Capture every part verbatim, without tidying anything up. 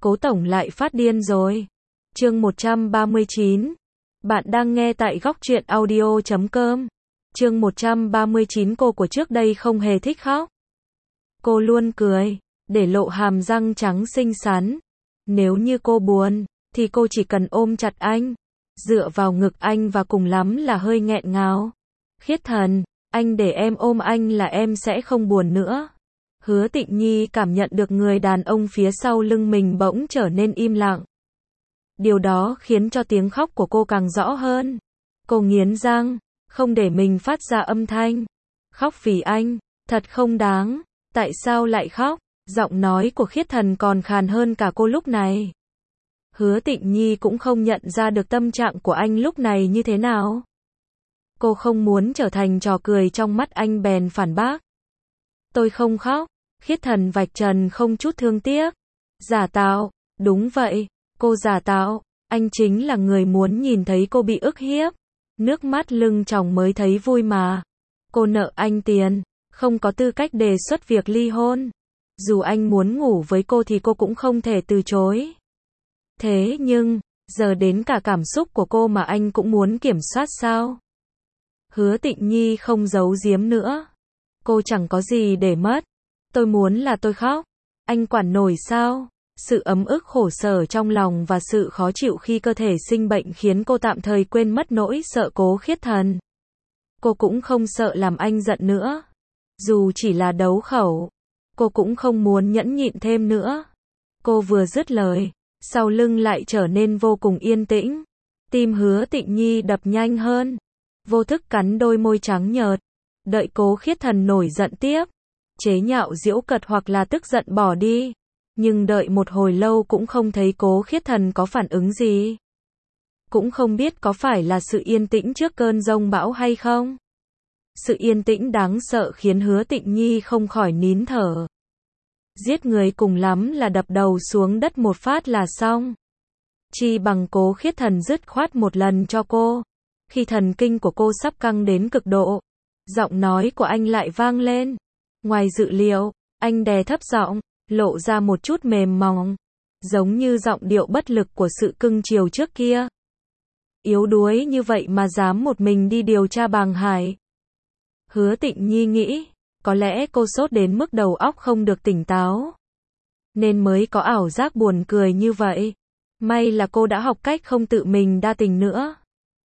Cố tổng lại phát điên rồi. Chương một trăm ba mươi chín. Bạn đang nghe tại góc truyện audio chấm com. Chương một trăm ba mươi chín. Cô của trước đây không hề thích khóc. Cô luôn cười, để lộ hàm răng trắng xinh xắn. Nếu như cô buồn, thì cô chỉ cần ôm chặt anh, dựa vào ngực anh và cùng lắm là hơi nghẹn ngào. Khiết Thần, anh để em ôm anh là em sẽ không buồn nữa. Hứa Tịnh Nhi cảm nhận được người đàn ông phía sau lưng mình bỗng trở nên im lặng. Điều đó khiến cho tiếng khóc của cô càng rõ hơn. Cô nghiến răng, không để mình phát ra âm thanh. Khóc vì anh, thật không đáng. Tại sao lại khóc? Giọng nói của Khiết Thần còn khàn hơn cả cô lúc này. Hứa Tịnh Nhi cũng không nhận ra được tâm trạng của anh lúc này như thế nào. Cô không muốn trở thành trò cười trong mắt anh bèn phản bác. Tôi không khóc. Khiết Thần vạch trần không chút thương tiếc. Giả tạo, đúng vậy, cô giả tạo, anh chính là người muốn nhìn thấy cô bị ức hiếp. Nước mắt lưng tròng mới thấy vui mà. Cô nợ anh tiền, không có tư cách đề xuất việc ly hôn. Dù anh muốn ngủ với cô thì cô cũng không thể từ chối. Thế nhưng, giờ đến cả cảm xúc của cô mà anh cũng muốn kiểm soát sao? Hứa Tịnh Nhi không giấu giếm nữa. Cô chẳng có gì để mất. Tôi muốn là tôi khóc. Anh quản nổi sao? Sự ấm ức khổ sở trong lòng và sự khó chịu khi cơ thể sinh bệnh khiến cô tạm thời quên mất nỗi sợ Cố Khiết Thần. Cô cũng không sợ làm anh giận nữa. Dù chỉ là đấu khẩu, cô cũng không muốn nhẫn nhịn thêm nữa. Cô vừa dứt lời, sau lưng lại trở nên vô cùng yên tĩnh. Tim Hứa Tịnh Nhi đập nhanh hơn. Vô thức cắn đôi môi trắng nhợt. Đợi Cố Khiết Thần nổi giận tiếp. Chế nhạo giễu cợt hoặc là tức giận bỏ đi. Nhưng đợi một hồi lâu cũng không thấy Cố Khiết Thần có phản ứng gì. Cũng không biết có phải là sự yên tĩnh trước cơn giông bão hay không. Sự yên tĩnh đáng sợ khiến Hứa Tịnh Nhi không khỏi nín thở. Giết người cùng lắm là đập đầu xuống đất một phát là xong. Chi bằng Cố Khiết Thần dứt khoát một lần cho cô. Khi thần kinh của cô sắp căng đến cực độ, giọng nói của anh lại vang lên. Ngoài dự liệu, anh đè thấp giọng, lộ ra một chút mềm mỏng, giống như giọng điệu bất lực của sự cưng chiều trước kia. Yếu đuối như vậy mà dám một mình đi điều tra Bàng Hải. Hứa Tịnh Nhi nghĩ, có lẽ cô sốt đến mức đầu óc không được tỉnh táo, nên mới có ảo giác buồn cười như vậy. May là cô đã học cách không tự mình đa tình nữa.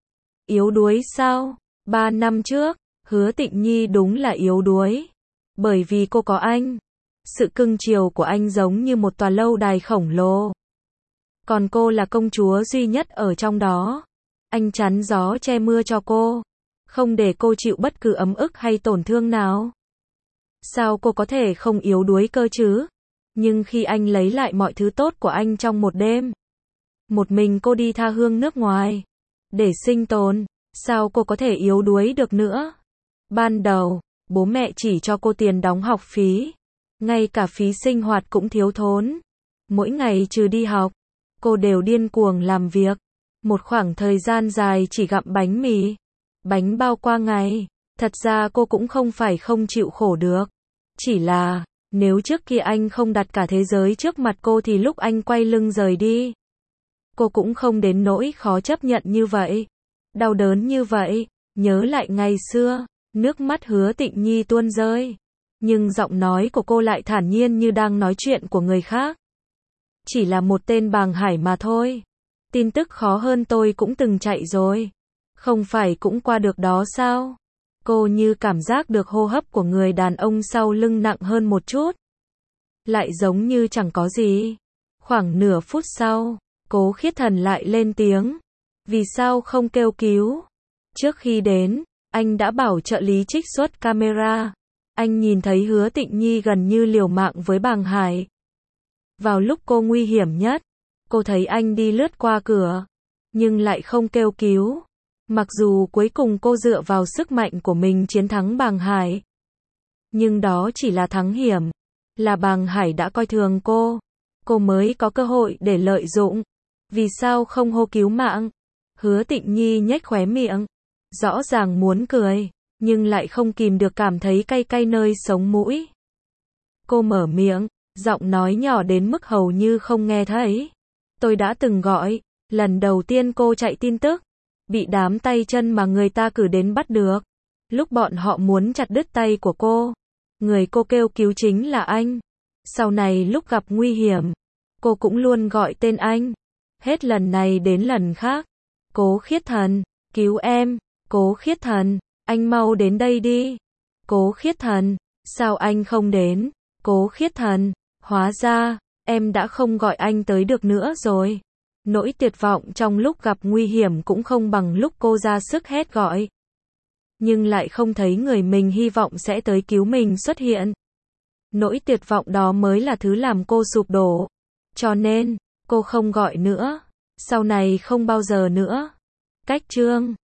Yếu đuối sao? Ba năm trước, Hứa Tịnh Nhi đúng là yếu đuối. Bởi vì cô có anh. Sự cưng chiều của anh giống như một tòa lâu đài khổng lồ. Còn cô là công chúa duy nhất ở trong đó. Anh chắn gió che mưa cho cô. Không để cô chịu bất cứ ấm ức hay tổn thương nào. Sao cô có thể không yếu đuối cơ chứ? Nhưng khi anh lấy lại mọi thứ tốt của anh trong một đêm, một mình cô đi tha hương nước ngoài để sinh tồn, sao cô có thể yếu đuối được nữa? Ban đầu, bố mẹ chỉ cho cô tiền đóng học phí, ngay cả phí sinh hoạt cũng thiếu thốn. Mỗi ngày trừ đi học, cô đều điên cuồng làm việc. Một khoảng thời gian dài chỉ gặm bánh mì, bánh bao qua ngày. Thật ra cô cũng không phải không chịu khổ được. Chỉ là, nếu trước kia anh không đặt cả thế giới trước mặt cô thì lúc anh quay lưng rời đi, cô cũng không đến nỗi khó chấp nhận như vậy. Đau đớn như vậy, nhớ lại ngày xưa, nước mắt Hứa Tịnh Nhi tuôn rơi. Nhưng giọng nói của cô lại thản nhiên như đang nói chuyện của người khác. Chỉ là một tên Bàng Hải mà thôi. Tin tức khó hơn tôi cũng từng chạy rồi. Không phải cũng qua được đó sao? Cô như cảm giác được hô hấp của người đàn ông sau lưng nặng hơn một chút. Lại giống như chẳng có gì. Khoảng nửa phút sau, Cố Khiết Thần lại lên tiếng. Vì sao không kêu cứu? Trước khi đến, anh đã bảo trợ lý trích xuất camera. Anh nhìn thấy Hứa Tịnh Nhi gần như liều mạng với Bàng Hải. Vào lúc cô nguy hiểm nhất, cô thấy anh đi lướt qua cửa, nhưng lại không kêu cứu. Mặc dù cuối cùng cô dựa vào sức mạnh của mình chiến thắng Bàng Hải. Nhưng đó chỉ là thắng hiểm. Là Bàng Hải đã coi thường cô. Cô mới có cơ hội để lợi dụng. Vì sao không hô cứu mạng? Hứa Tịnh Nhi nhếch khóe miệng. Rõ ràng muốn cười, nhưng lại không kìm được cảm thấy cay cay nơi sống mũi. Cô mở miệng, Giọng nói nhỏ đến mức hầu như không nghe thấy. Tôi đã từng gọi, lần đầu tiên cô chạy tin tức, bị đám tay chân mà người ta cử đến bắt được. Lúc bọn họ muốn chặt đứt tay của cô, người cô kêu cứu chính là anh. Sau này lúc gặp nguy hiểm, cô cũng luôn gọi tên anh. Hết lần này đến lần khác. Cố Khiết Thần, cứu em, Cố Khiết Thần, anh mau đến đây đi. Cố Khiết Thần, sao anh không đến? Cố Khiết Thần, hóa ra, em đã không gọi anh tới được nữa rồi. Nỗi tuyệt vọng trong lúc gặp nguy hiểm cũng không bằng lúc cô ra sức hét gọi. Nhưng lại không thấy người mình hy vọng sẽ tới cứu mình xuất hiện. Nỗi tuyệt vọng đó mới là thứ làm cô sụp đổ. Cho nên, cô không gọi nữa. Sau này không bao giờ nữa. Cách chương